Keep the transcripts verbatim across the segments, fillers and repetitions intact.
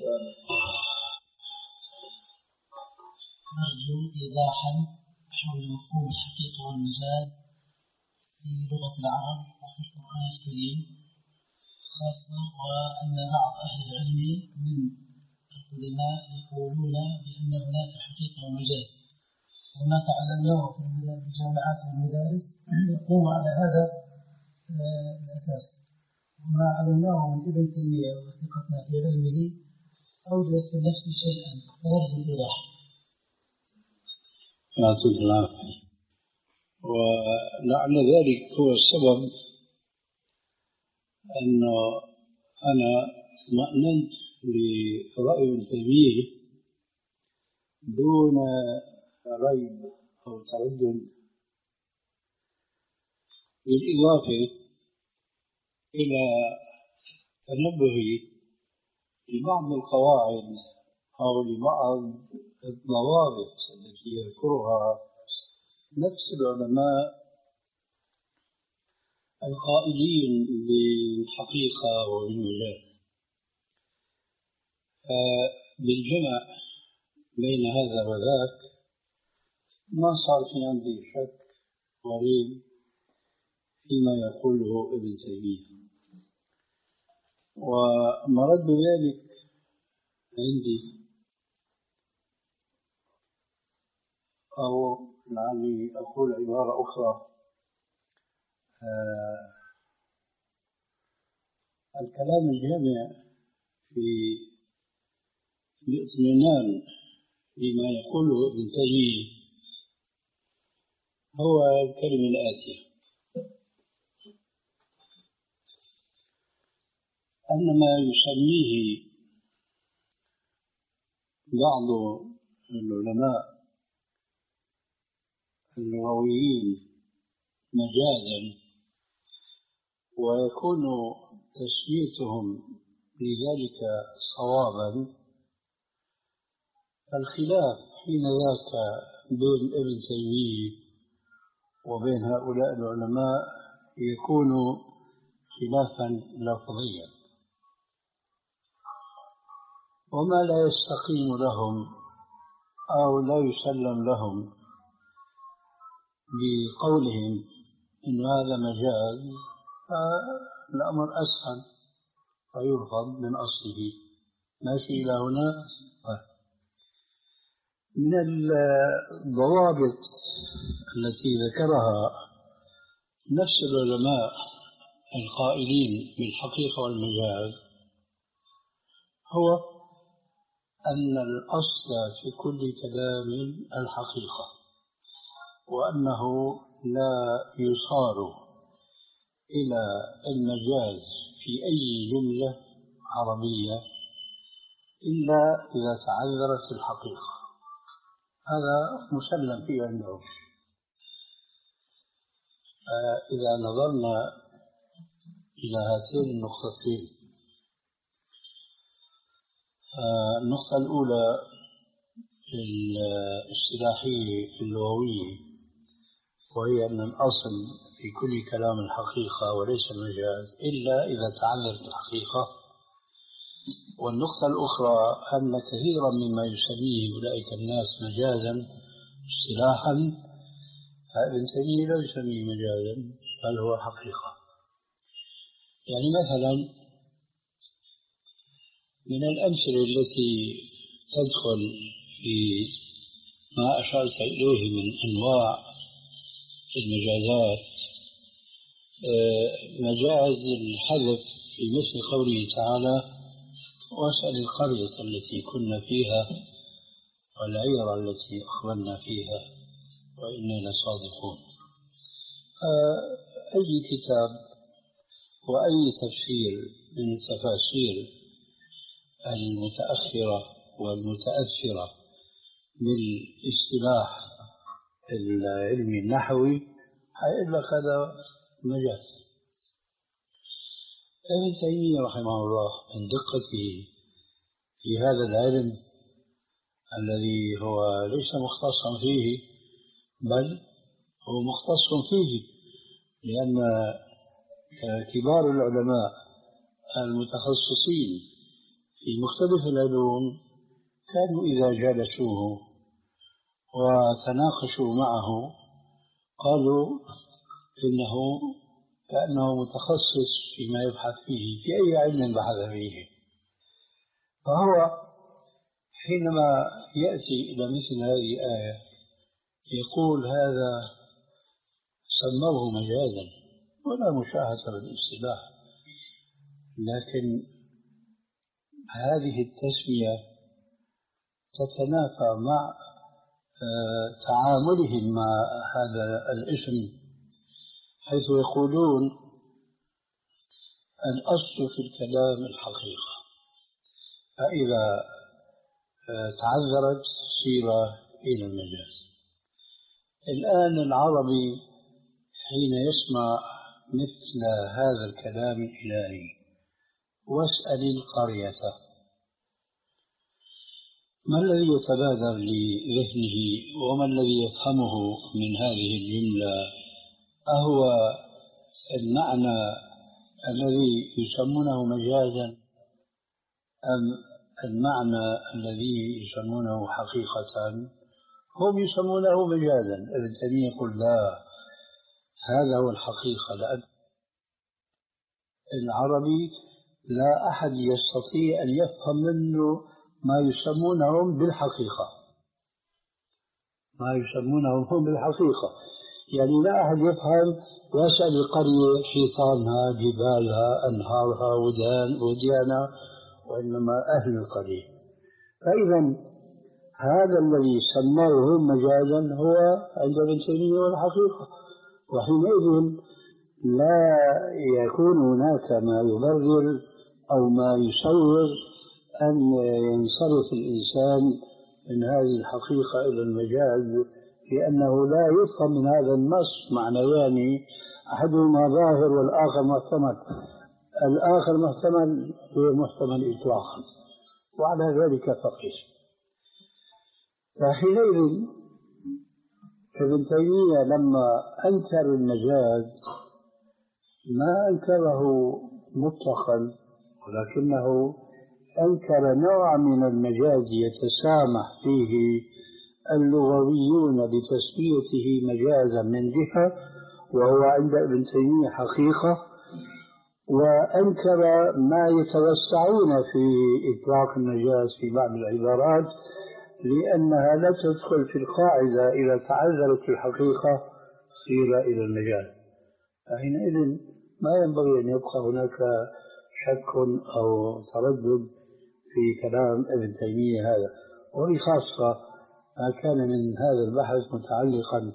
نرجو إيضاحا حول مفهوم الحقيقة والمجاز في لغة العرب وفي القرآن الكريم خاصة، وأن بعض أهل العلم من العلماء يقولون بأن هناك حقيقة ومجاز، وما تعلمناه في الجامعات والمدارس يقوم على هذا الأساس، وما علمناه من ابن تيمية وثقتنا في علمه أوجد في نفس شيئا فنرجو الإيضاح. يعطيك العافية. ولعل ذلك هو السبب أنه أنا اطمأننت برأي ابن تيمية دون ريب أو تردد، بالإضافة إلى تنبهي لبعض القواعد أو لبعض الضوابط التي يذكرها نفس العلماء القائلين بالحقيقة وبالمجاز. بالجمع بين هذا وذاك ما صار في عندي شك وريب فيما يقوله ابن تيمية، ومرد ذلك عندي أو لعلي أقول عبارة أخرى، آه الكلام الجامع في الاطمئنان لما يقوله ابن تيمية هو الكلمة الآتية: أن ما يسميه بعض العلماء اللغويين مجازا ويكون تسميتهم لذلك صوابا، الخلاف حين ذاك بين ابن تيمية وبين هؤلاء العلماء يكون خلافا لفظيا، وما لا يستقيم لهم أو لا يسلم لهم بقولهم إن هذا مجاز، فالأمر أسهل فيرفض من أصله. ماشي إلى هنا. من الضوابط التي ذكرها نفس العلماء القائلين بالحقيقة والمجاز هو أن الأصل في كل كلام الحقيقة، وأنه لا يصار إلى المجاز في أي جملة عربية إلا إذا تعذرت الحقيقة. هذا مسلم فيه عندهم. إذا نظرنا إلى هاتين النقطتين، النقطة الأولى الاصطلاحية اللغوية، وهي أن الأصل في كل كلام الحقيقة وليس المجاز إلا إذا تعذرت الحقيقة. والنقطة الأخرى أن كثيرا مما يسميه أولئك الناس مجازا اصطلاحا فابن تيمية لا يسميه مجازا بل هو حقيقة. يعني مثلا من الأمثلة التي تدخل في ما أشرت إليه من أنواع المجازات مجاز الحذف في مثل قوله تعالى: واسأل القرية التي كنا فيها والعير التي أخبرنا فيها وإنا لصادقون. أي كتاب وأي تفسير من التفاسير المتأخرة والمتأثرة بالاصطلاح العلمي النحوي هيقول لك هذا مجاز. ابن تيمية رحمه الله من دقته في هذا العلم الذي هو ليس مختصا فيه بل هو مختص فيه، لأن كبار العلماء المتخصصين في مختلف العلوم كانوا إذا جالسوه وتناقشوا معه قالوا إنه كأنه متخصص فيما يبحث فيه في أي علم بحث فيه. فهو حينما يأتي إلى مثل هذه الآية يقول هذا سموه مجازا ولا مشاهدة بالاصطلاح، لكن هذه التسمية تتنافى مع تعاملهم مع هذا الاسم، حيث يقولون الأصل في الكلام الحقيقة، فإذا تعذرت سير إلى المجاز. الآن العربي حين يسمع مثل هذا الكلام الإلهي واسأل القرية، ما الذي يتبادر لذهنه وما الذي يفهمه من هذه الجملة؟ أهو المعنى الذي يسمونه مجازا أم المعنى الذي يسمونه حقيقة؟ هم يسمونه مجازا. ابن تيمية يقول لا، هذا هو الحقيقة، لأن العربي لا أحد يستطيع أن يفهم منه ما يسمونهم بالحقيقة، ما يسمونهم هم بالحقيقة، يعني لا أحد يفهم واسأل القرية حيطانها جبالها أنهارها ودان وديانها، وإنما أهل القرية. فإذا هذا الذي سموه مجازا هو عند ابن تيمية هو الحقيقة، وحينئذ لا يكون هناك ما يبرر أو ما يسوغ أن ينصرف الإنسان من هذه الحقيقة إلى المجاز، لأنه لا يفهم من هذا النص معنيان أحدهما ظاهر والآخر محتمل. الآخر محتمل هو محتمل إطلاقا، وعلى ذلك فقس. فحينئذ ابن تيمية لما أنكر المجاز ما أنكره مطلقا، ولكنه أنكر نوع من المجاز يتسامح فيه اللغويون بتسميته مجازا من جهة، وهو عند ابن تيمية حقيقة، وأنكر ما يتوسعون في إطلاق المجاز في بعض العبارات لأنها لا تدخل في القاعدة إذا تعذرت الحقيقة صير إلى المجاز. فحينئذ ما ينبغي أن يبقى هناك شك أو تردد في كلام ابن تيمية هذا، وبخاصة ما كان من هذا البحث متعلقا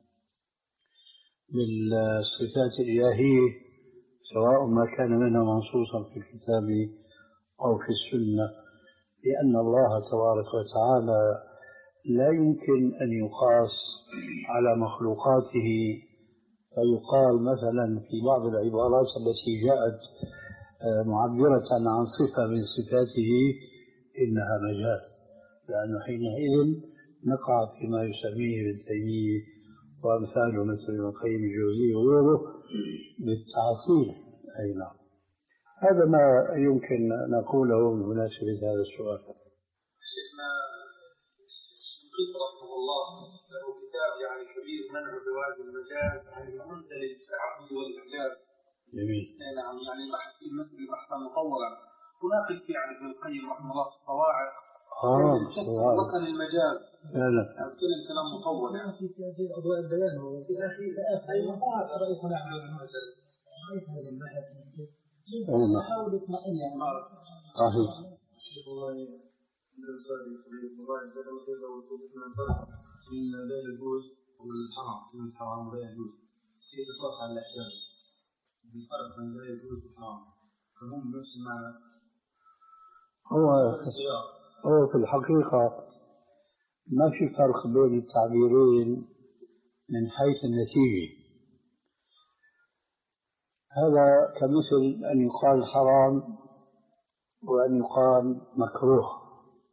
بالصفات الإلهية، سواء ما كان منها منصوصا في الكتاب أو في السنة، لأن الله تبارك وتعالى لا يمكن أن يقاس على مخلوقاته، فيقال مثلا في بعض العبارات التي جاءت معبرة عن صفة من صفاته إنها مجاز، لأنه حينئذ نقع فيما يسميه ابن تيمية وأمثاله مثل ابن القيم الجوزية وغيره بالتعطيل. أي نعم، هذا ما يمكن نقوله بمناسبة هذا السؤال. شيخنا الشنقيطي رحمه الله له كتاب يعني كبير منع زواج المجاز عن المنزل التعبد والإعجاز. جميل. نعم، يعني بحث في المسألة بحثا مطولا. هناك يعني ابن القيم رحمه الله في الصواعق آه وطن المجاز. لا لا. أتكلم كلام مطول. يعني في أضواء البيان وفي آخر أي مقاطع رئيس نعمل المجاز. ليس هذا البحث. نحاول نطمئن يعني. صحيح. من بين الجوز والحرام، من الحرام وبين الجوز. كيف الفرق على الأحكام؟ الفرق بين بين الجوز والحرام. فهم نفس المعنى. هو هو في الحقيقة ما في فرق بين التعبيرين من حيث النتيجة. هذا كمثل أن يقال حرام وأن يقال مكروه،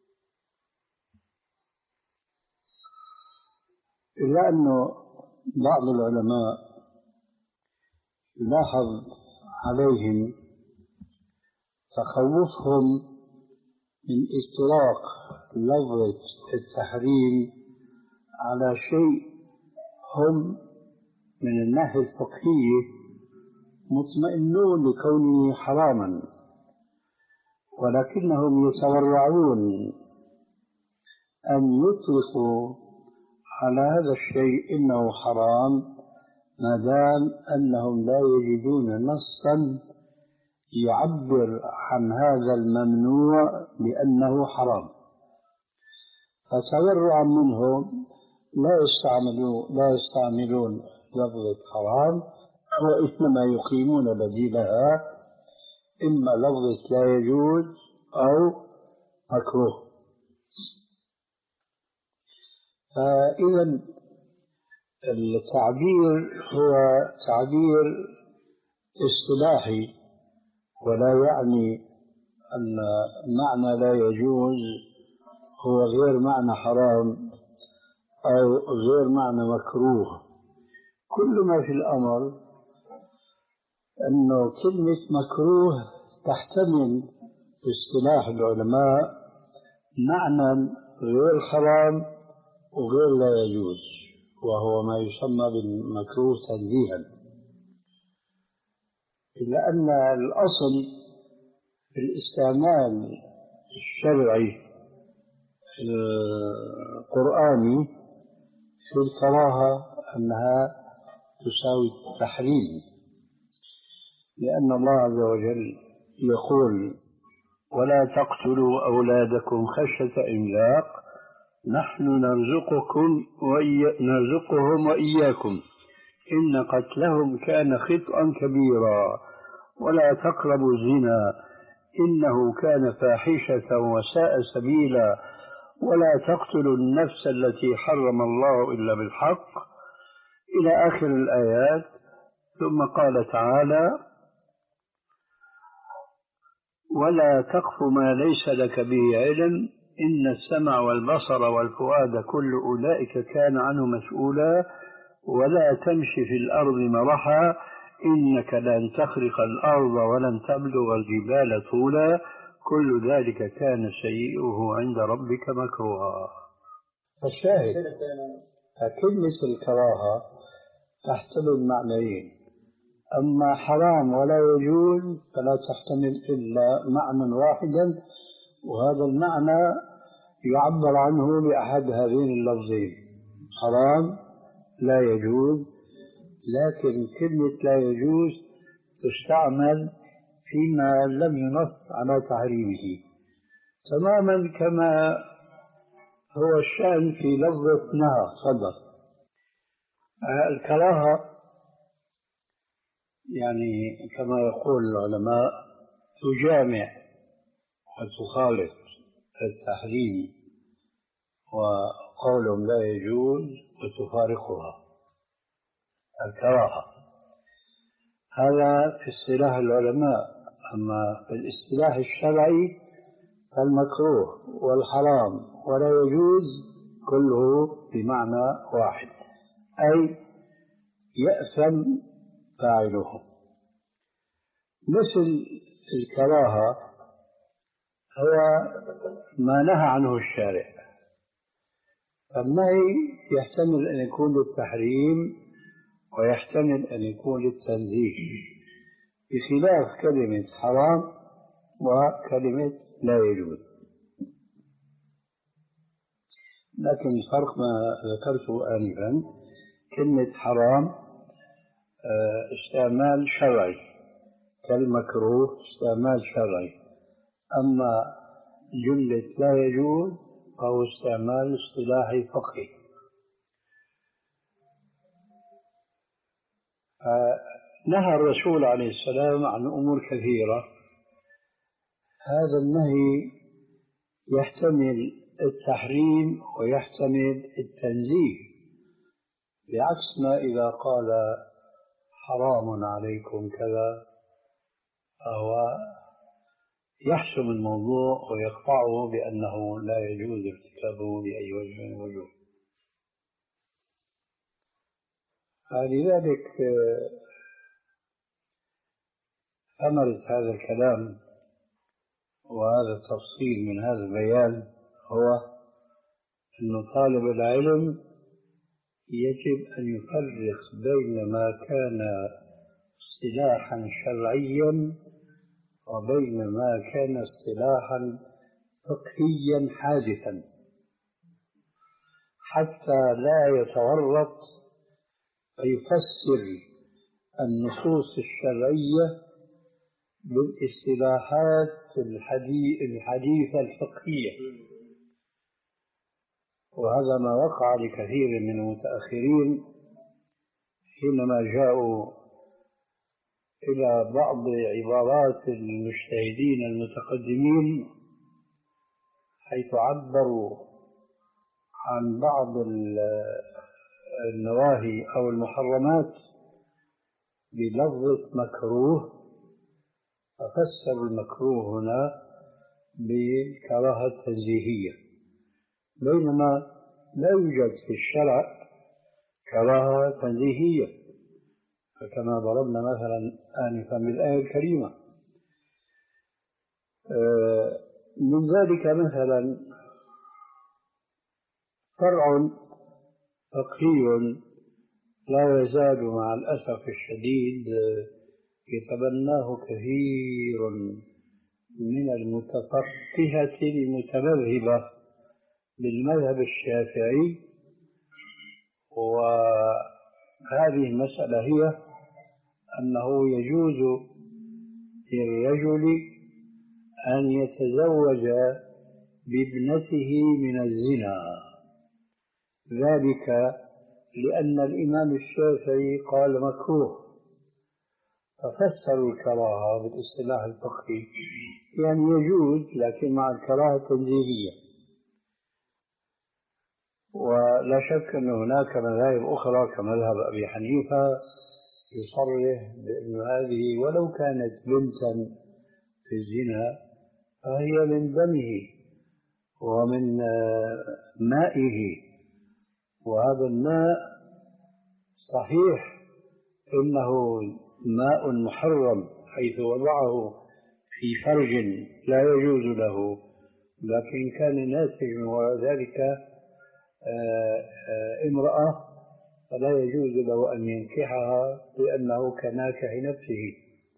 إلا أنه بعض العلماء لاحظ عليهم تخوفهم من إطلاق لفظة التحريم على شيء هم من الناحية الفقهية مطمئنون لكونه حراما، ولكنهم يتورعون أن يطلقوا على هذا الشيء إنه حرام ما دام أنهم لا يجدون نصا يعبر عن هذا الممنوع بأنه حرام، فتورعا منهم لا يستعملون لا يستعملون لفظة حرام، وإنما يقيمون بديلها إما لفظة لا يجوز أو مكروه. فإذا التعبير هو تعبير اصطلاحي، ولا يعني أن معنى لا يجوز هو غير معنى حرام أو غير معنى مكروه. كل ما في الأمر أنه كلمة مكروه تحتمل في اصطلاح العلماء معنى غير حرام وغير لا يجوز، وهو ما يسمى بالمكروه تنزيها، إلا أن الأصل في الاستعمال الشرعي القرآني في الكراهة أنها تساوي التحريم، لأن الله عز وجل يقول: ولا تقتلوا أولادكم خشية إملاق نحن نرزقكم وإي... نرزقهم وإياكم إن قتلهم كان خطأ كبيرا ولا تقربوا الزنا إنه كان فاحشة وساء سبيلا ولا تقتلوا النفس التي حرم الله إلا بالحق إلى آخر الآيات. ثم قال تعالى: ولا تقف ما ليس لك به علم إن السمع والبصر والفؤاد كل أولئك كان عنه مسؤولا ولا تمشي في الأرض مرحا إنك لن تخرق الأرض ولن تبلغ الجبال طولا كل ذلك كان سيئه عند ربك مكروها. الشاهد كلمة الكراهة تحتمل معنيين: أما حرام ولا يجوز فلا تحتمل إلا معنى واحدا، وهذا المعنى يعبر عنه بأحد هذين اللفظين: حرام لا يجوز. لكن كلمة لا يجوز تستعمل فيما لم ينص على تحريمه، تماما كما هو الشأن في لفظة نهى صدر. الكراهة يعني كما يقول العلماء تجامع وتخالف التحريم، وقولهم لا يجوز وتفارقها الكراهة. هذا في اصطلاح العلماء. أما في الاصطلاح الشرعي فالمكروه والحرام ولا يجوز كله بمعنى واحد، أي يأثم فاعله. مثل الكراهة هو ما نهى عنه الشارع، فالنهي يحتمل أن يكون للتحريم ويحتمل أن يكون للتنزيه، بخلاف كلمة حرام وكلمة لا يجوز. لكن الفرق ما ذكرته آنفا: كلمة حرام استعمال شرعي كالمكروه استعمال شرعي، أما جملة لا يجوز فهو استعمال اصطلاحي فقهي. نهى الرسول عليه السلام عن أمور كثيرة، هذا النهي يحتمل التحريم ويحتمل التنزيه، بعكس ما إذا قال حرام عليكم كذا فهو يحسم الموضوع ويقطعه بأنه لا يجوز ارتكابه بأي وجه من الوجوه. فلذلك ثمرة هذا الكلام وهذا التفصيل من هذا البيان هو أن طالب العلم يجب أن يفرق بين ما كان اصطلاحا شرعيا وبين ما كان اصطلاحا فقهيا حادثا، حتى لا يتورط فيفسر النصوص الشرعية بالاصطلاحات الحديثة الفقهية. وهذا ما وقع لكثير من المتأخرين حينما جاءوا إلى بعض عبارات المجتهدين المتقدمين، حيث عبروا عن بعض النواهي أو المحرمات بلفظة مكروه، ففسروا المكروه هنا بالكراهة التنزيهية، بينما لا يوجد في الشرع كراهة تنزيهية، فكما ضربنا مثلا آنفا بالآية الكريمة. من ذلك مثلا فرع فقهي لا يزال مع الأسف الشديد يتبناه كثير من المتفقهة المتمذهبة بالمذهب الشافعي، وهذه المسألة هي أنه يجوز للرجل أن يتزوج بابنته من الزنا، ذلك لأن الإمام الشافعي قال مكروه، ففسروا الكراهة بالاصطلاح الفقهي يعني يجوز لكن مع الكراهة التنزيهية. ولا شك أن هناك مذاهب أخرى كمذهب أبي حنيفة يصرح بأن هذه ولو كانت بنتا في الزنا فهي من دمه ومن مائه، وهذا الماء صحيح إنه ماء محرم حيث وضعه في فرج لا يجوز له، لكن كان ناتج من وراء ذلك امرأة فلا يجوز له أن ينكحها لأنه كناكح نفسه.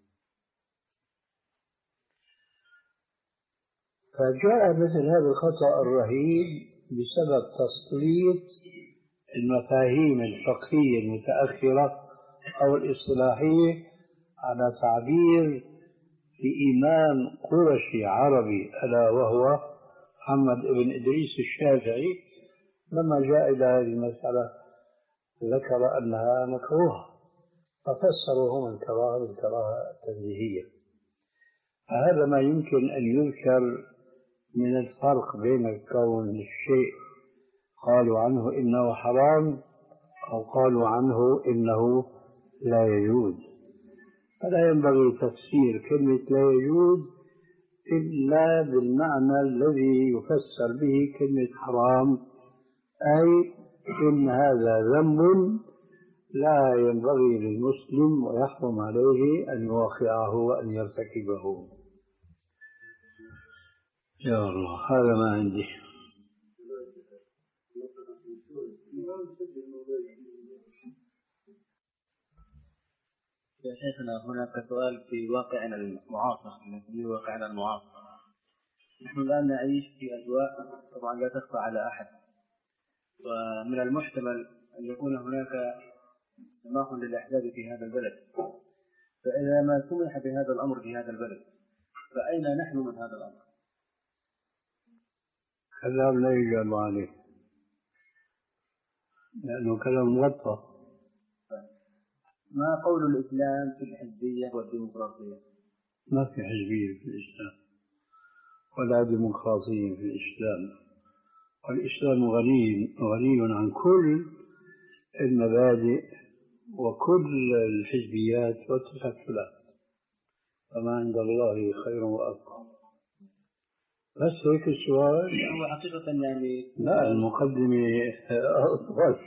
فجاء مثل هذا الخطأ الرهيب بسبب تسليط المفاهيم الفقهية المتأخرة أو الإصطلاحية على تعبير لإمام قرشي عربي ألا وهو محمد بن إدريس الشافعي، لما جاء إلى هذه المسألة ذكر أنها مكروهة ففسروا هم الكراهة بالكراهة التنزيهية. فهذا ما يمكن أن يذكر من الفرق بين كون الشيء قالوا عنه إنه حرام أو قالوا عنه إنه لا يجوز. فلا ينبغي تفسير كلمة لا يجوز إلا بالمعنى الذي يفسر به كلمة حرام، أي إن هذا ذنب لا ينبغي للمسلم ويحرم عليه أن يوقعه وأن يرتكبه. يا الله هذا ما عندي. يا شيخنا هناك سؤال في واقعنا المعاصر، في واقعنا المعاصر نحن الآن نعيش في أجواء طبعا لا تخفى على أحد، ومن المحتمل أن يكون هناك سماح للإحداث في هذا البلد، فإذا ما سمح بهذا الأمر في هذا البلد فأين نحن من هذا الأمر؟ كلام لا يجاب عليه لأنه كلام مغطى. ما قول الإسلام في الحزبية والديمقراطية؟ ما في حزبية في الإسلام ولا ديمقراطية في الإسلام، والإسلام غني غني عن كل المبادئ وكل الحزبيات والتشكلات، فما عند الله خير وأبقى. بس هيك السؤال هو حقيقة يعني لا المقدمة أطول.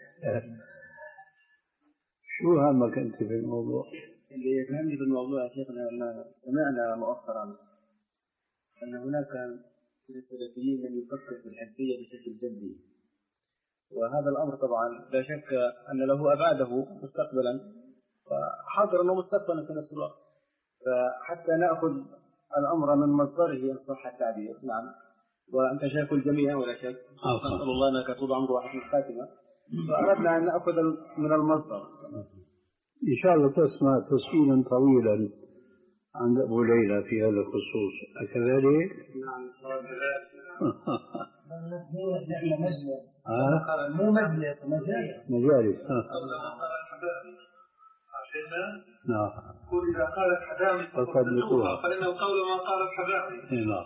شو همك أنت في الموضوع؟ اللي يفهمني في الموضوع يا شيخنا أن سمعنا مؤخرا أن هناك من السلفيين من يفكر في الحزبية بشكل جدي، وهذا الأمر طبعا لا شك أن له أبعاده مستقبلا وحاضرا ومستقبلا في نفس الوقت، فحتى نأخذ الأمر من مصدره إن صح التعبير. نعم، وأنت شايف الجميع ولا شك، نسأل الله أنك تطول عمره وحسن الخاتمة، فأردنا أن نأخذ من المصدر. إن شاء الله تسمع تسجيلا طويلا عند أبو ليلى في هذا الخصوص، أكذلك؟ نعم. مو مجلس، مجالس. مجالس. نعم. قل إذا قالت حدامي فصدقوها فإن القول ما قالت حدامي. نعم.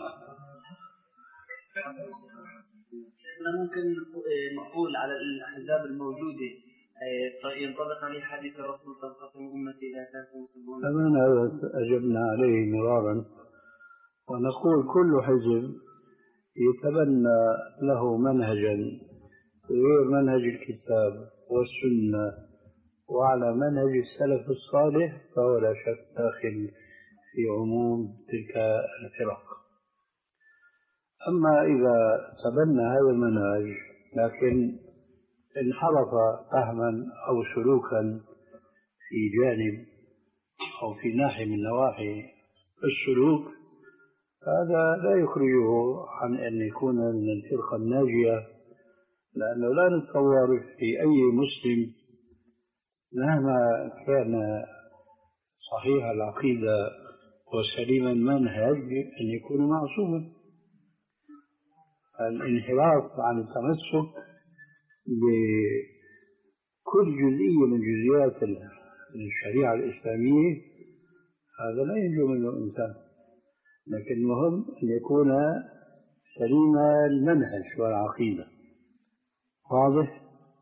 احنا ممكن نقول على الأحزاب الموجودة ينطبق عليه حديث الرسول تنقسم أمتي إلى ثلاثة وسبعين. أمين، هذا أجبنا عليه مرارا، ونقول كل حزب يتبنى له منهجا غير منهج الكتاب والسنة وعلى منهج السلف الصالح فهو لا شك داخل في عموم تلك الفرق. أما إذا تبنى هذا المنهج لكن انحرف فهما أو سلوكا في جانب أو في ناحية من نواحي السلوك، هذا لا يخرجه عن أن يكون من الفرقة الناجية، لأنه لا نتصور في أي مسلم مهما كان صحيح العقيدة وسليم المنهج أن يكون معصوما. الانحراف عن التمسك بكل جزئية من جزئيات الشريعة الإسلامية هذا لا ينجو منه إنسان، لكن المهم أن يكون سليم المنهج والعقيدة. واضح؟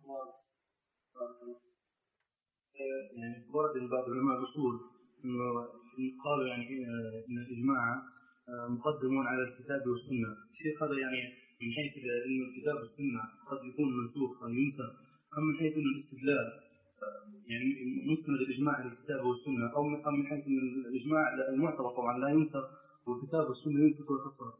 يعني ورد بعض علماء الأصول إنه قالوا يعني إن الإجماع مقدمون على الكتاب والسنة. الشيخ هذا يعني من حيث إن الكتاب والسنة قد يكون منسوخ أو ينسخ، أم من حيث إن الاستدلال يعني مستند الإجماع على الكتاب والسنة، أو من حيث إن الإجماع المعتبر طبعا لا ينسخ والكتاب والسنة ينسخ ويخسر.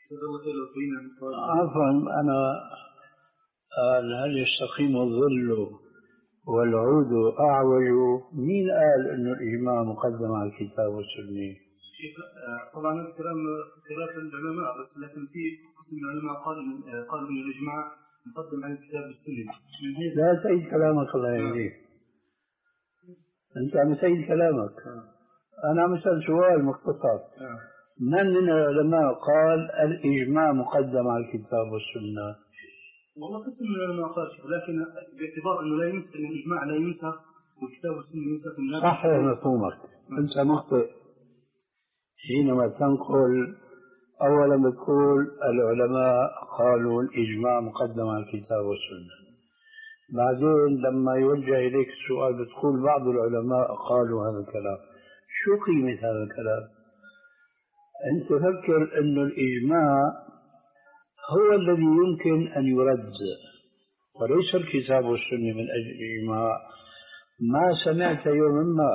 عفوا، أنا هل يستقيم الظل والعود أعوج؟ مين قال إنه الإجماع مقدم على الكتاب والسنة؟ طبعا هذا كلام خلاف العلماء، بس لكن في قسم من العلماء قال قال إن الإجماع مقدم على الكتاب والسنة. لا تعيد كلامك الله يهديك، أنت عم تعيد كلامك. أنا عم أسأل سؤال مختصر. من من العلماء قال الإجماع مقدم على الكتاب والسنة؟ والله قسم من العلماء قال، لكن باعتبار أنه لا ينسخ، أن الإجماع لا ينسخ والكتاب والسنة ينسخ من صحح مفهومك. أنت مخطئ حينما تنقل أولا بتقول العلماء قالوا الإجماع مقدم على الكتاب والسنة، بعدين لما يوجه إليك السؤال بتقول بعض العلماء قالوا هذا الكلام. شو قيمة هذا الكلام؟ أنت فكر أن الإجماع هو الذي يمكن أن يرد وليس الكتاب والسنة. من أجل الإجماع ما سمعت يوما ما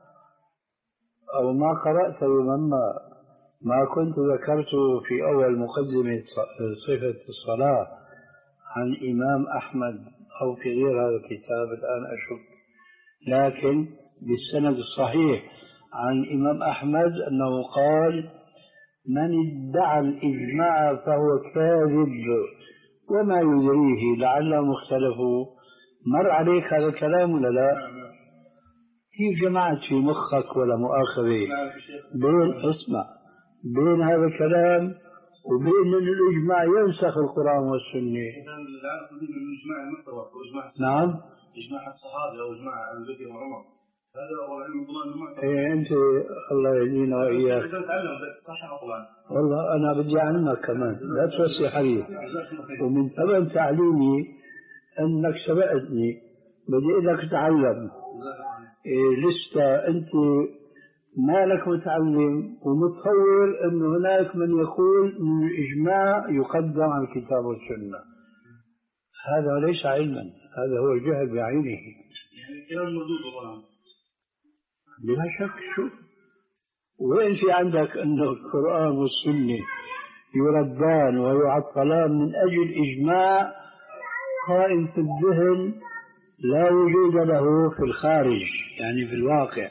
أو ما قرأت يوما ما ما كنت ذكرت في أول مقدمة صفة الصلاة عن إمام أحمد أو في غير هذا الكتاب الآن أشك، لكن بالسند الصحيح عن إمام أحمد أنه قال من ادعى الإجماع فهو كاذب وما يدريه لعلهم اختلفوا. مر عليك هذا الكلام ولا لا؟ كيف جمعت في مخك ولا مؤاخذة بين اسمع بين هذا الكلام وبين أن الإجماع ينسخ القرآن والسنة؟ نعم، إجماع الصحابة أو إجماع أبي بكر وعمر، هذا هو علم الضمان. إيه أنت الله يهدينا وإياك. والله أنا بدي أعلمك كمان، لا توسع حديث. ومن ثمن تعليمي أنك سبقتني، بدي إنك تتعلم. إيه لسه أنت مالك متعلم ومتصور أن هناك من يقول أن الإجماع يقدم على الكتاب والسنة. هذا ليس علما، هذا هو الجهل بعينه. يعني كلام مردود والله. بلا شك. شو وين في عندك أن القرآن والسنة يردان ويعطلان من أجل إجماع قائم في الذهن لا وجود له في الخارج، يعني في الواقع.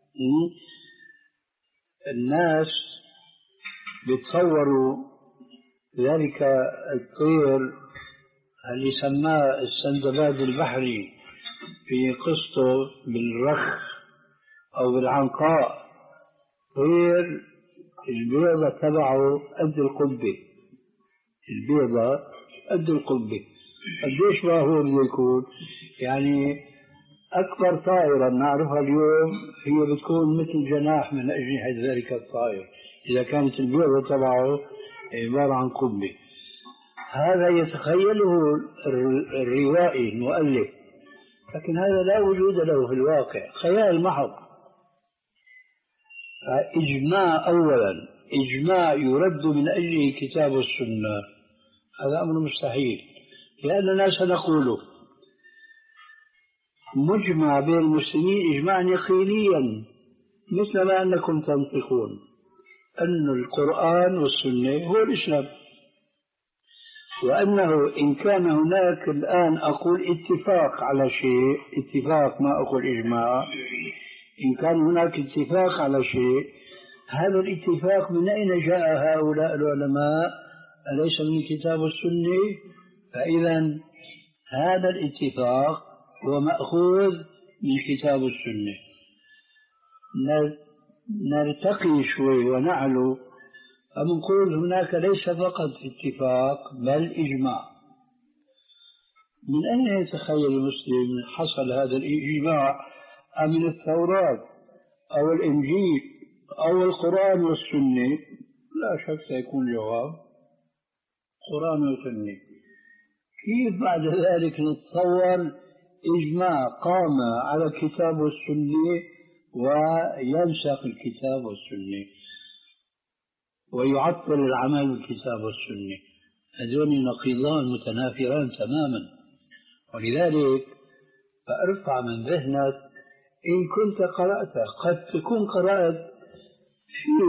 الناس بيتصوروا ذلك الطير اللي سماه السندباد البحري في قصته بالرخ أو بالعنقاء، طير البيضة تبعه قد القبة، البيضة قد القبة. قديش ما هو بده يكون؟ يعني أكبر طائرة نعرفها اليوم هي بتكون مثل جناح من أجنحة ذلك الطائر إذا كانت البيضة تبعه عبارة عن قبة. هذا يتخيله الروائي المؤلف، لكن هذا لا وجود له في الواقع، خيال محض. إجماع أولا، إجماع يرد من أجله كتاب السنة، هذا أمر مستحيل، لأننا سنقوله مجمع بين المسلمين إجماعا يقينيا مثل ما أنكم تنطقون أن القرآن والسنة هو الإسلام، وأنه إن كان هناك الآن أقول اتفاق على شيء، اتفاق ما أقول إجماع، إن كان هناك اتفاق على شيء، هذا الاتفاق من أين جاء هؤلاء العلماء؟ أليس من الكتاب والسنة؟ فإذا هذا الاتفاق هو مأخوذ من الكتاب والسنة. نرتقي شوي ونعلو فنقول هناك ليس فقط اتفاق بل إجماع. من أين يتخيل المسلم حصل هذا الإجماع؟ أمن التوراة أو الإنجيل أو القرآن والسنة؟ لا شك سيكون الجواب قرآن والسنة. كيف بعد ذلك نتصور إجماع قام على الكتاب والسنة وينسخ الكتاب والسنة ويعطل العمل بالكتاب والسنة؟ هذول نقيضان متنافران تماما. ولذلك فارفع من ذهنك إن كنت قرأت، قد تكون قرأت في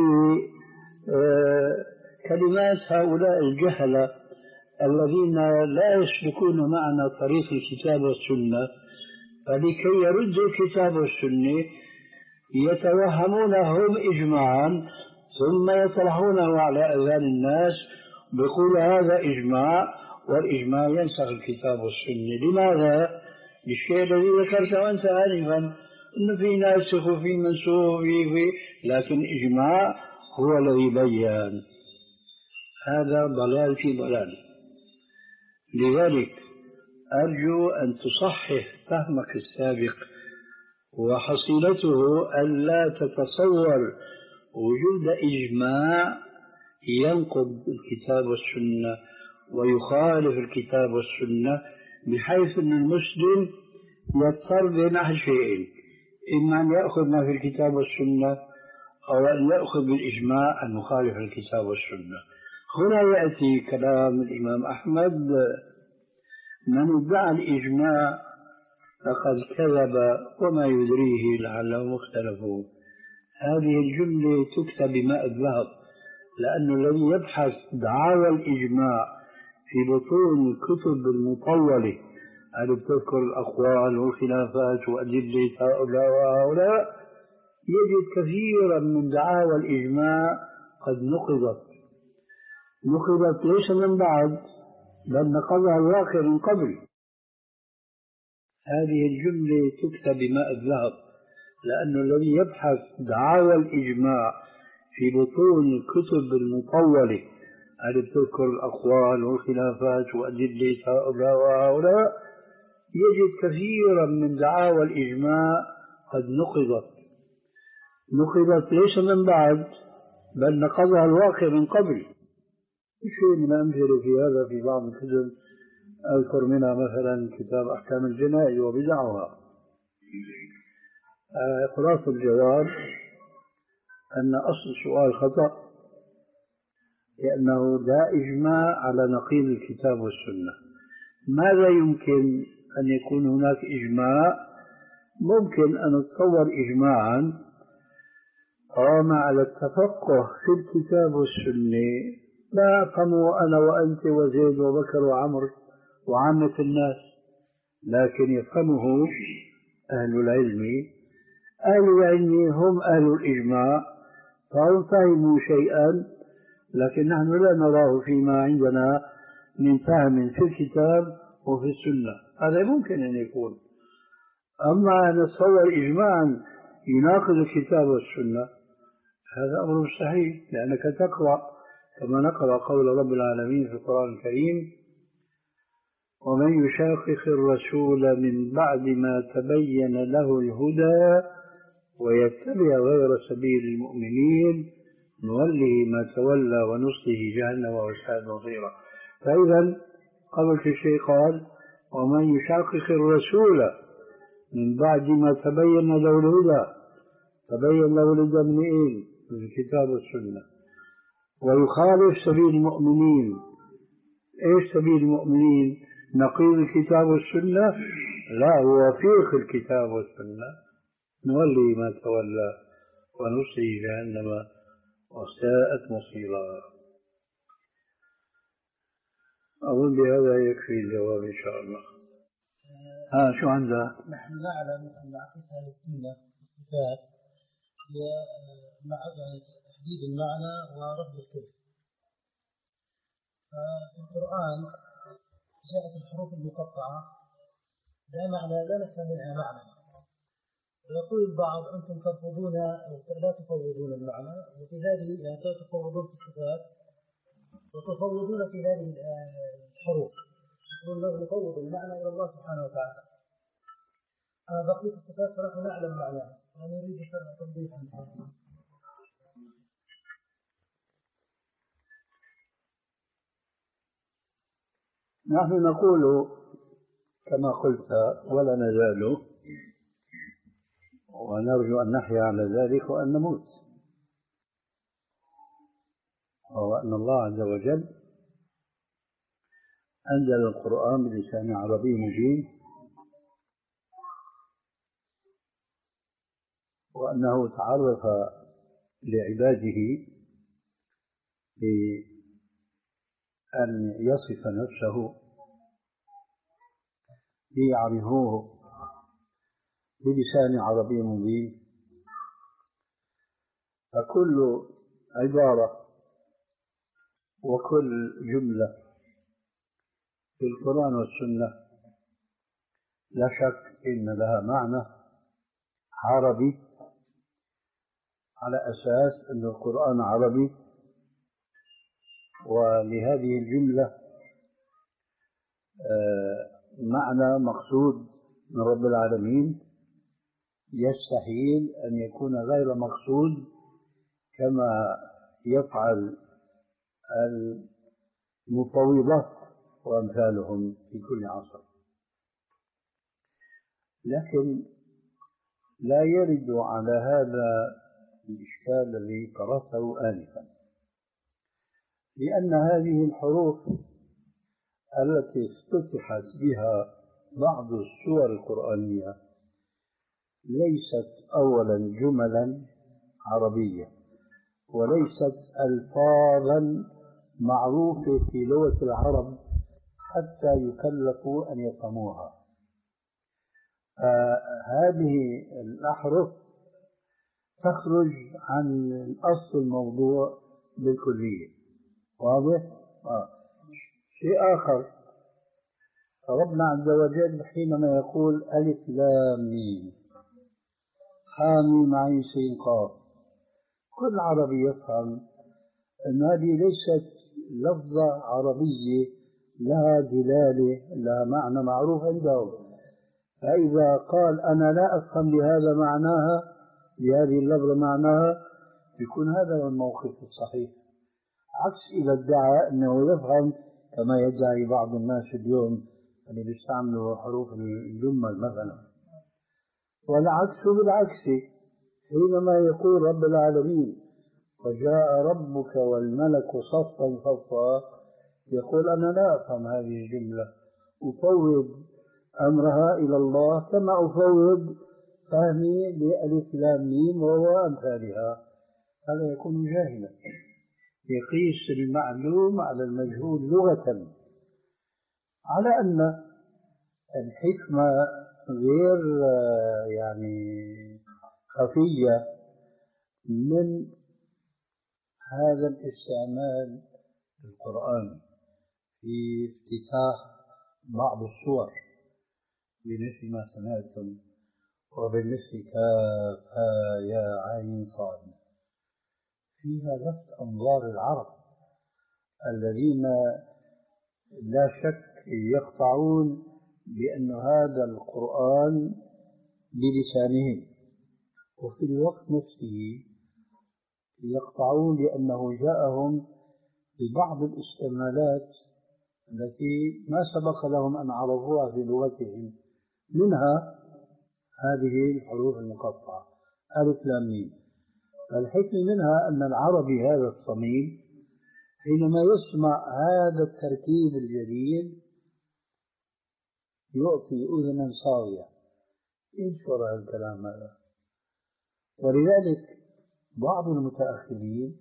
كلمات هؤلاء الجهلة الذين لا يسلكون معنا طريق الكتاب والسنة، فلكي يردوا الكتاب والسنة يتوهمونهم إجماعا ثم يطرحونه على أذهان الناس بيقول هذا إجماع، والإجماع ينسخ الكتاب والسنة. لماذا؟ للشيء الذي ذكرته أنت آنفا، إنه في ناسخ وفي منسوخ وفي في لكن إجماع هو الذي بيان. هذا ضلال في ضلال. لذلك أرجو أن تصحح فهمك السابق، وحصيلته أن لا تتصور وجود إجماع ينقض الكتاب والسنة ويخالف الكتاب والسنة، بحيث أن المسلم يضطر بين أحد شيئين: إما أن يأخذ ما في الكتاب والسنة أو أن يأخذ بالإجماع المخالف للكتاب والسنة. هنا يأتي كلام الإمام أحمد: من ادعى الإجماع فقد كذب وما يدريه لعلهم اختلفوا. هذه الجملة تكتب بماء الذهب، لأن الذي يبحث دعاوى الإجماع في بطون الكتب المطولة التي تذكر الأقوال والخلافات وأدلة هؤلاء وهؤلاء يجد كثيرا من دعاوى الإجماع قد نقضت نقضت ليس من بعد بل نقضها الواقع من قبل. هذه الجملة تكتب بماء الذهب، لأن الذي يبحث دعاوى الإجماع في بطون الكتب المطولة التي تذكر الأقوال والخلافات وأدلة هؤلاء وهؤلاء يجد كثيرا من دعاوى الإجماع قد نقضت نقضت ليس من بعد بل نقضها الواقع من قبل. شيء من الأمثلة في هذا في بعض الكتب أذكر منها مثلا كتاب أحكام الجنائز وبدعها. خلاصة الجواب أن أصل السؤال خطأ، لأنه لا إجماع على نقيض الكتاب والسنة. ماذا يمكن أن يكون هناك إجماع؟ ممكن أن نتصور إجماعا قام على التفقه في الكتاب والسنة لا أفهمه أنا وأنت وزيد وبكر وعمر وعامة الناس، لكن يفهمه أهل العلم. أهل العلم هم أهل الإجماع، فهم فهموا شيئا لكن نحن لا نراه فيما عندنا من فهم في الكتاب وفي السنة. هذا ممكن أن يكون. أما أن نتصور إجماعا يناقض الكتاب والسنة هذا أمر مستحيل، لأنك تقرأ كما نقرأ قول رب العالمين في القرآن الكريم: ومن يشاقق الرسول من بعد ما تبين له الهدى ويتبع غير سبيل المؤمنين نوله ما تولى ونصله جهنم وساءت مصيرا. فإذا قبل في شيء قال: ومن يشاقق الرسول من بعد ما تبين له الهدى، تبين له الهدى من إيه؟ من الكتاب والسنة، ويخالف سبيل المؤمنين. إيش سبيل المؤمنين؟ نقيض الكتاب والسنة؟ لا، هو وفيق الكتاب والسنة. نولي ما تولى ونصلي جهنم وساءت مصيرا. أظن بهذا يكفي الجواب إن شاء الله. ها شو عندها؟ نحن نعلم أن عقيدة أهل السنة والصفات هي تحديد المعنى ورد الكيف. ففي القرآن جاءت الحروف المقطعة لا معنى، لا نفهم منها معنى. ويقول البعض: أنتم ترفضون أو لا تفوضون المعنى، وفي هذه لا تفوضون في الصفات وتفوضون في هذه الحروف. يقولون نفوض المعنى إلى الله سبحانه وتعالى. أما بقية الصفات فنحن نعلم معناها ونريد توضيحا. نحن نقول كما قلت ولا نزال، ونرجو أن نحيا على ذلك وأن نموت، وهو أن الله عز وجل أنزل القرآن بلسان عربي مبين، وأنه تعرف لعباده بأن يصف نفسه ليعرفوه بلسان عربي مبين. فكل عبارة وكل جملة في القرآن والسنة لا شك إن لها معنى عربي، على أساس أن القرآن عربي، ولهذه الجملة معنى مقصود من رب العالمين يستحيل أن يكون غير مقصود كما يفعل المفوضة وأمثالهم في كل عصر. لكن لا يرد على هذا الإشكال الذي طرحته آنفا، لأن هذه الحروف التي افتتحت بها بعض السور القرآنية ليست أولا جملا عربية، وليست ألفاظا معروفة في لغة العرب حتى يكلفوا أن يفهموها. فهذه الأحرف تخرج عن أصل الموضوع بالكلية. واضح؟ آه. شيء آخر، ربنا عز وجل حينما يقول ألف لام ميم حاميم عين سين قاف، كل عربي يفهم أن هذه ليست لفظة عربية لها دلالة، لها معنى معروف عندهم. فإذا قال أنا لا أفهم لهذا معناها، لهذه اللفظة معناها، يكون هذا هو الموقف الصحيح، عكس إذا ادعى أنه يفهم كما يدعي بعض الناس اليوم اللي بيستعملوا حروف الجمل مثلا. والعكس بالعكس، حينما يقول رب العالمين وجاء ربك والملك صفا صفا، يقول أنا لا أفهم هذه الجملة، أفوض أمرها إلى الله كما أفوض فهمي لألف لام ميم وهو أمثالها. هذا يكون جاهلا. يقيس المعلوم على المجهول لغة، على أن الحكمة غير يعني خفية من هذا الاستعمال القرآني في افتتاح بعض السور بمثل ما سمعتم وبمثل كاف ها يا عين صاد، فيها لفت أنظار العرب الذين لا شك يقطعون بأن هذا القرآن بلسانهم، وفي الوقت نفسه يقطعون بأنه جاءهم ببعض الاستعمالات التي ما سبق لهم أن عرفوها في لغتهم، منها هذه الحروف المقطعة ألف لام ميم. الحكم منها أن العربي هذا الصميم حينما يسمع هذا التركيب الجديد يعطي أذنا صاغية، إيش وراء الكلام هذا؟ ولذلك بعض المتأخرين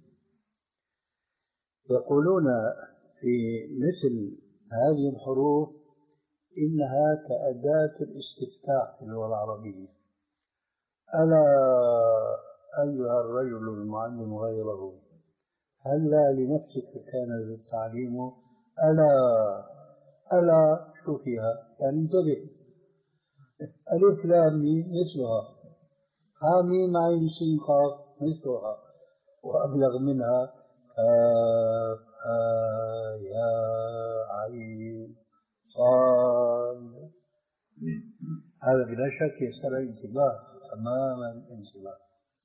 يقولون في مثل هذه الحروف إنها كأداة الاستفتاح في اللغة العربية. ألا أيها الرجل المعلم غيره، هلا لنفسك كان ذا التعليم، ألا ألا شو فيها؟ يعني انتبه، ألف لام ميم مثلها، ها ميم عين سين قاف مثلها، وأبلغ منها كاف ها يا عين صاد. هذا بلا شك يستدعي انتباه تماما انتباه.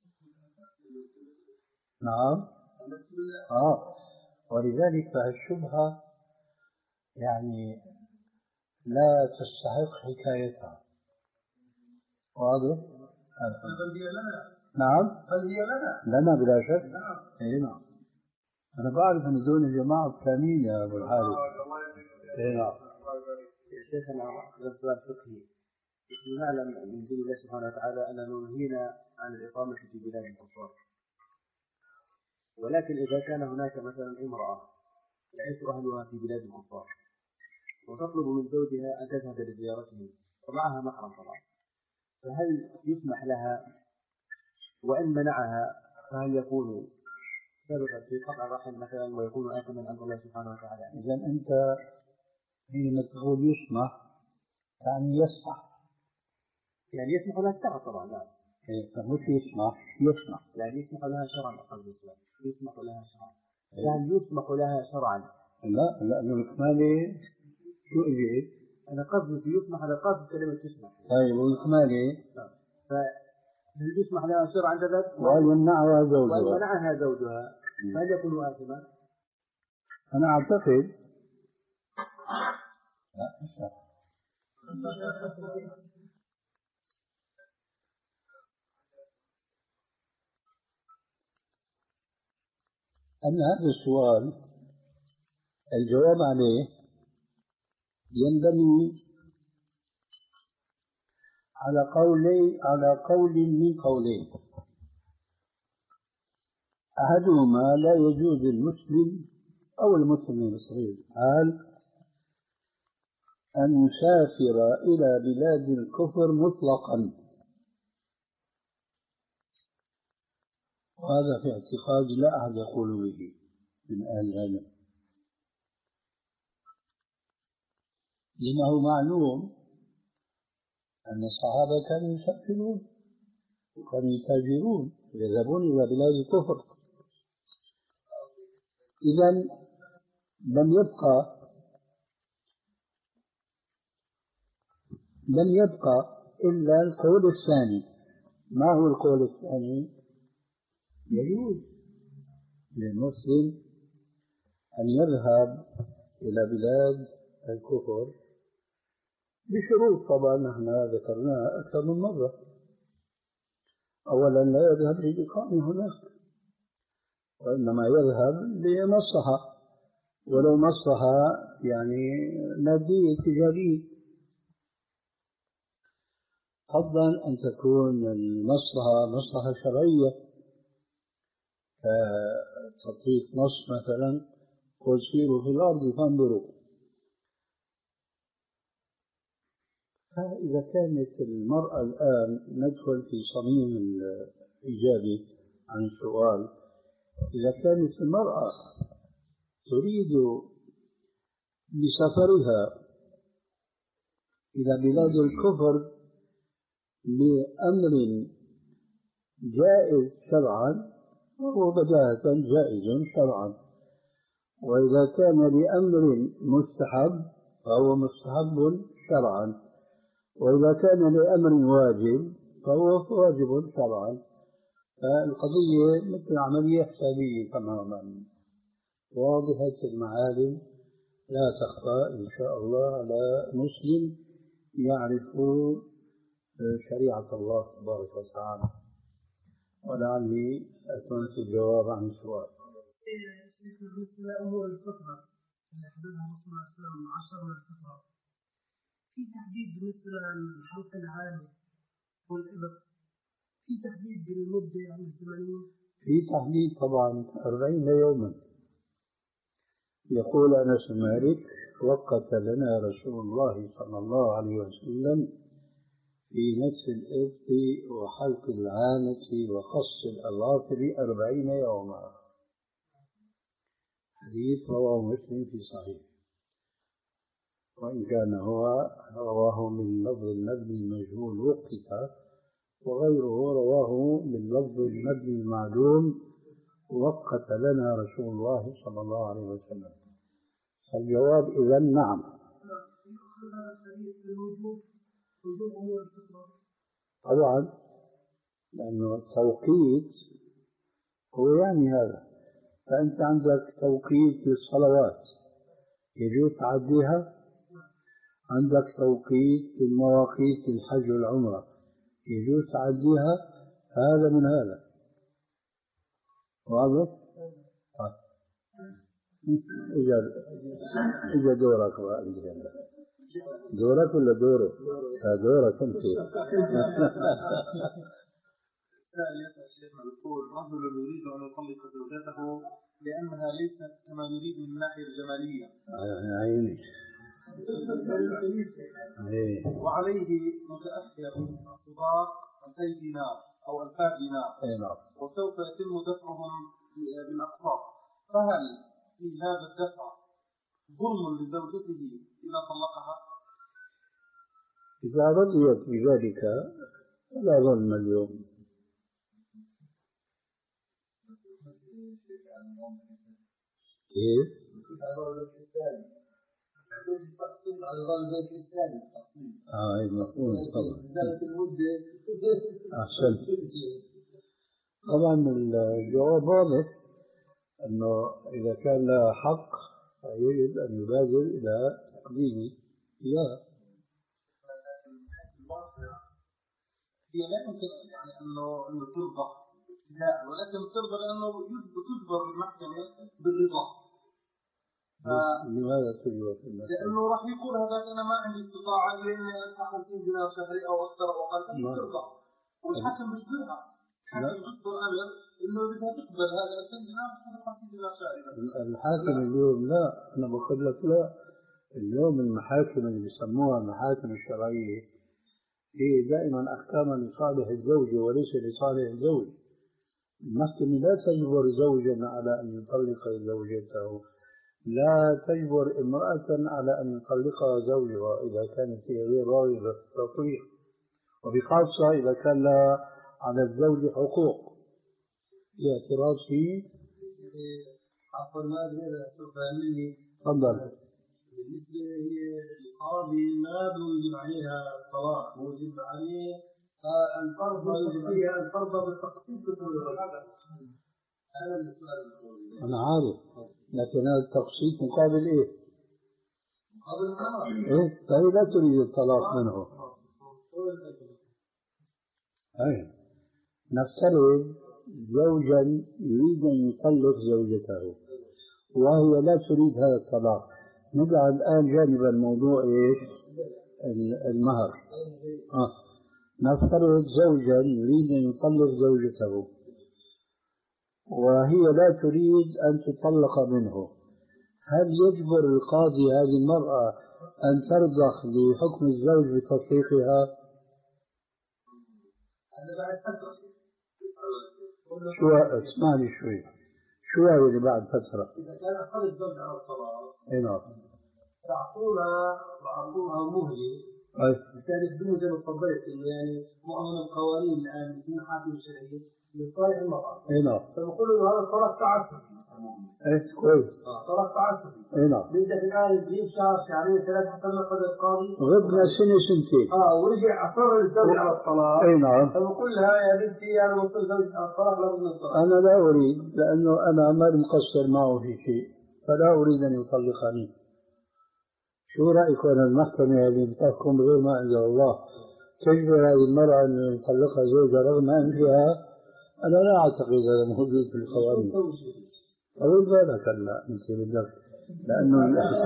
نعم. آه. ولذلك فالشبهة يعني لا تستحق حكايتها. واضح؟ بل هي لنا. نعم. بل هي لنا. لنا بلا شك. نعم. اي نعم. أنا بعرف أن دون الجماعة الثانيين يا أبو الحارث. اي نعم. يا شيخنا هذا سؤال فقهي. نحن نعلم من دين الله سبحانه وتعالى أننا نهينا عن الإقامة في بلاد الكفار، ولكن إذا كان هناك مثلا امرأة يعيش أهلها في بلاد الكفار وتطلب من زوجها أن تذهب لزيارتهم ومعها محرم طبعا، فهل يسمح لها؟ وإن منعها فهل يكون سببا في قطع الرحم مثلا ويكون آثما عند الله سبحانه وتعالى؟ إذا أنت حينما تقول يسمح يعني يسمح، يعني يسمح لها الشرع طبعا. لا مش يسمح، يسمح يعني يسمح لها شرعا. أقل الإسلام يسمح لها شرعا. هل يسمح لها شرعا؟ لا، لأنه الإكمالي شو إجي؟ أنا قصدي في يسمح، على قصد كلمة تسمح. طيب والإكمالي فهل يسمح لها شرعا كذلك؟ ويمنعها زوجها. وإن منعها زوجها فهل يكون آثما؟ أنا أعتقد لا أن هذا السؤال الجواب عليه ينبني على قولي على قول من قولين. أحدهما لا يجوز المسلم أو المسلم الصغير قال أن يسافر إلى بلاد الكفر مطلقا، وهذا في اعتقاد لا أحد يقول به من أهل العلم، لأنه معلوم أن الصحابة كانوا يسافرون وكانوا يتاجرون ويذهبون إلى بلاد الكفر. إذن لم يبقى لم يبقى إلا القول الثاني. ما هو القول الثاني؟ يجوز للمسلم أن يذهب إلى بلاد الكفر بشروط طبعا نحن ذكرناها أكثر من مرة. أولا لا يذهب للإقامة هناك، وإنما يذهب لمصلحة، ولو مصلحة يعني مادية تجارية، فضلا أن تكون المصلحة مصلحة شرعية تطبيق نص مثلا قل سيروا في الأرض فانظروا. فإذا كانت المرأة الآن ندخل في صميم الإجابة عن السؤال، إذا كانت المرأة تريد بسفرها إلى بلاد الكفر لأمر جائز شرعا فهو بداهة جائز شرعا، وإذا كان لأمر مستحب فهو مستحب شرعا، وإذا كان لأمر واجب فهو واجب شرعا. فالقضية مثل عملية حسابية تماما واضحة المعالم، لا تخفى إن شاء الله على مسلم يعرف شريعة الله تبارك وتعالى. ولعلي أتمنى الجواب عن السؤال. شيخ بالنسبة لأمور الفطرة اللي حددها الرسول صلى الله عليه وسلم عشر من الفطرة، في تحديد بالنسبة للحلق العالي والإبط، في تحديد بالمدة يعني الزمنية؟ في تحديد طبعا أربعين يوما. يقول أنس بن مالك وقت لنا رسول الله صلى الله عليه وسلم في نتف الإبط وحلق العانة وقص الأظافر أربعين يوما. حديث رواه مسلم في صحيح، وإن كان هو رواه من لفظ المبني المجهول وقت، وغيره رواه من لفظ المبني المعلوم وقت لنا رسول الله صلى الله عليه وسلم. الجواب إذا نعم. طبعا لأنه التوقيت هو يعني هذا. فأنت عندك توقيت للصلوات يجوز تعديها، عندك توقيت للمواقيت الحج والعمرة يجوز تعديها، هذا من هذا. واضح؟ إجا دورك بقى. دورك ولا دوره؟ دورك أنت. يقول رجل يريد أن يطلق زوجته لأنها ليست كما يريد من الناحية الجمالية. عيني. وعليه متأخر الصداق ألفي دينار أو ألفا دينار، وسوف يتم دفعهم بالأقساط، فهل في هذا الدفع ظلم لزوجته إذا طلقها؟ إذا رضيت بذلك فلا ظلم اليوم. كيف؟ آه مفهوم طبعا. أحسنت. طبعا الجواب واضح أنه إذا كان لها حق فيجب أن يبادر إلى تقديمه إياه. هي لا يمكن يعني أنه أنه ترضى، لا، ولكن ترضى لأنه تجبر المحكمة بالرضا. لماذا تجبر في المحكمة؟ لأنه راح يقول هذاك أنا ما عندي استطاعة لأني أدفع خمسين دينار شهري أو أكثر أو أقل، ترضى، والحاكم بيجبرها. الحاكم بيجبر أمر إنه بدها تقبل هذا ألفين دينار خمسين دينار شهري. الحاكم اليوم لا، أنا بقول لك لا. اليوم المحاكم اللي بيسموها المحاكم الشرعية هي دائما أحكاما لصالح الزوج وليس لصالح الزوج. المحكمة لا تجبر زوجا على أن يطلق زوجته، لا تجبر امرأة على أن يطلقها زوجها إذا كانت هي غير راغبة في التطليق، وبخاصة إذا كان لها على الزوج حقوق اعتراض فيه. عفوا ما أدري سوف مني. تفضل. بالنسبة للقاضي ما يجب عليها الطلاق، ويجب عليه الفرض ويجب عليها الفرض بالتقسيط بكل هذا. هذا السؤال. أنا عارف، لكن هذا التقسيط مقابل إيه؟ مقابل الطلاق. إيه؟ فهي لا تريد الطلاق منه. أي نفترض زوجا يريد أن يطلق زوجته وهي لا تريد هذا الطلاق. نضع الآن جانبا موضوع إيش؟ المهر. آه. نفترض زوجا يريد أن يطلق زوجته وهي لا تريد أن تطلق منه، هل يجبر القاضي هذه المرأة أن ترضخ لحكم الزوج بتطليقها؟ شو اسمعني شوي، شو هذا اللي بعد فترة؟ إذا كان أخذ الزوج على الطلاق اي نعم تعطونا تعطوها مهلة بالتالي بدون زي ما تفضلت إنه يعني معظم القوانين الآن في محاكم الشرعية لصالح المرأة. اي نعم. فبقول إنه هذا طلاق تعسفي. اي كويس. طلاق تعسفي. اي نعم. بدك الآن تجيب شهر شهرين ثلاثة حتى ما قدر القاضي. غبنا سنة سنتين. اه ورجع أصر الزوج على الطلاق. اي نعم. فبقول لها يا بنتي أنا وصلت زوج على الطلاق لابد من الطلاق. أنا لا أريد، لأنه أنا ما مقصر معه في شيء، فلا أريد أن يطلقني. شو رأيك أن المحكمة اللي بتحكم بغير ما أنزل الله تجبر هذه المرأة أن يطلقها زوجها رغم أنفها؟ أنا لا أعتقد هذا موجود في القوانين. أقول بالك هلا أنت بدك، لأنه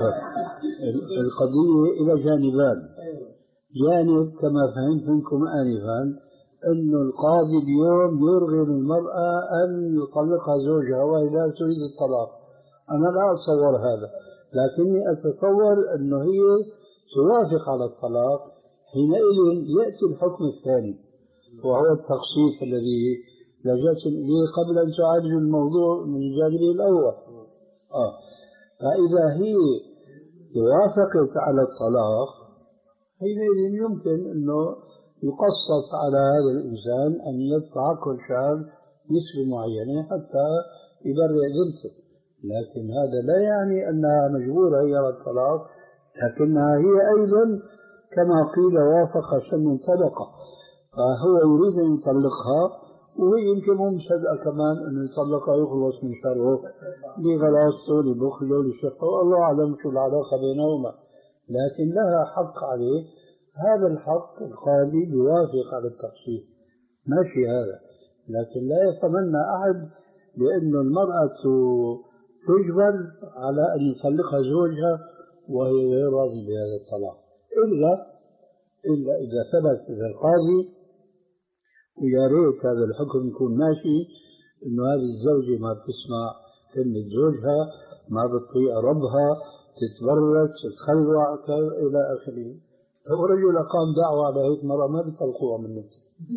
القضية إلى جانبان. جانب كما فهمت منكم آنفا أنه القاضي اليوم يرغم المرأة أن يطلقها زوجها وهي لا تريد الطلاق. أنا لا أتصور هذا، لكني أتصور أنه هي توافق على الطلاق. حينئذ يأتي الحكم الثاني وهو التخصيص الذي لجأت إليه قبل أن تعالج الموضوع من جانبه الأول. آه. فإذا هي وافقت على الطلاق حينئذ يمكن أنه يقسط على هذا الإنسان أن يدفع كل شهر نسبة معينة حتى يبرئ ذمته، لكن هذا لا يعني أنها مجبورة هي على الطلاق، لكنها هي أيضا كما قيل وافق شن طبقة، فهو يريد أن يطلقها وهي يمكن مو مصدقة كمان أن يطلقها يخلص من شره لغلاصته لبخله لشقه، والله أعلم شو العلاقة بينهما، لكن لها حق عليه. هذا الحق القاضي بيوافق على التخصيص، ماشي هذا، لكن لا يتمنى أحد بأن المرأة تجبر على أن يطلقها زوجها وهي غير راضية بهذا الطلاق، إلا إلا إذا ثبت إذا القاضي، ويا ريت هذا الحكم يكون ماشي، إنه هذه الزوجة ما بتسمع كلمة زوجها، ما بتطيع ربها، تتبرج تتخلع إلى آخره. هو رجل أقام دعوة على هيك مرة ما بيطلقوها من نفسه.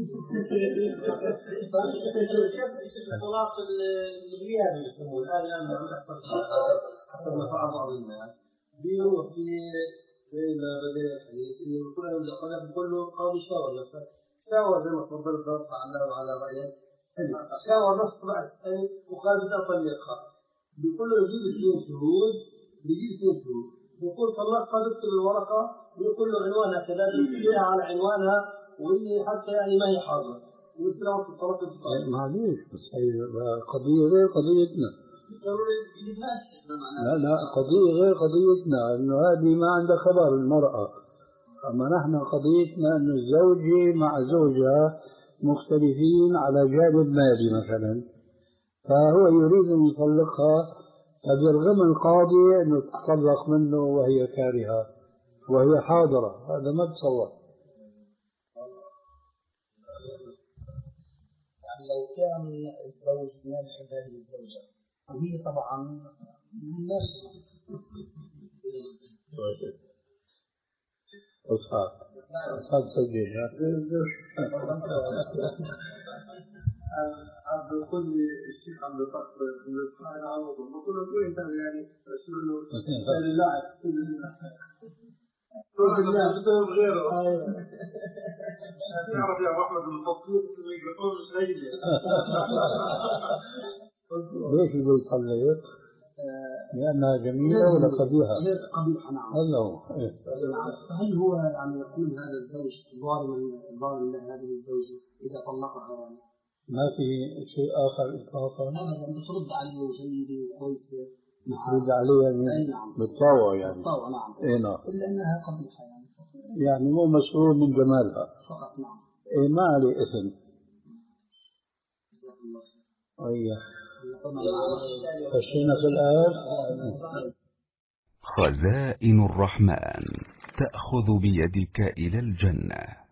الطلاق الغيابي يسموه الآن لما يحصل حسب ما فعل بعض الناس بيروح في إلى بداية الحديث إنه كل يوم القناة بيقول له قاضي شاور نفسك، شاور زي ما تفضلت على على رأيك، شاور نفسك بعد ثاني وقال بدي أطلقها، بيقول له يجيب اثنين شهود، بيجيب اثنين شهود، بيقول طلقها بيكتب الورقة، بيقول له عنوانها كذا، بيكتبها على عنوانها وهي حتى يعني ما هي حاضرة، ويصير في الطرف الثاني. معليش بس هي قضية غير قضيتنا. لا لا قضية غير قضيتنا، إنه هذه ما عندها خبر المرأة، أما نحن قضيتنا إنه الزوجة مع زوجها مختلفين على جانب مالي مثلا، فهو يريد أن يطلقها، فبيرغم القاضي أنه تطلق منه وهي كارهة وهي حاضرة، هذا ما تصور. يعني لو كان الزوج ما يحب هذه الزوجة وهي طبعا ماشي أصحاب أصحاب سجيها عبد كل الشيخ عبد القادر من الصحيح عوض وكل كل إنسان يعني رسول اللاعب كل الناس بدهم غيره يعرف يا أحمد المفضل الميكروفون مش هيجي ليش يقول صلي؟ لأنها جميلة ولا قبيحة؟ هي قبيحة نعم. هذا هو. فهل هو يعني يكون هذا الزوج ظالما ظالما لهذه الزوجة إذا طلقها يعني؟ ما في شيء آخر إطلاقا؟ أبدا بترد عليه جيدة وكويسة. بترد عليه يعني بالطاوع يعني. بالطاوع نعم. إيه نعم. إلا أنها قبيحة يعني. يعني مو مسرور من جمالها. فقط نعم. إيه ما عليه إثم. أيه. خشينا في الآية. خزائن الرحمن تأخذ بيدك إلى الجنة.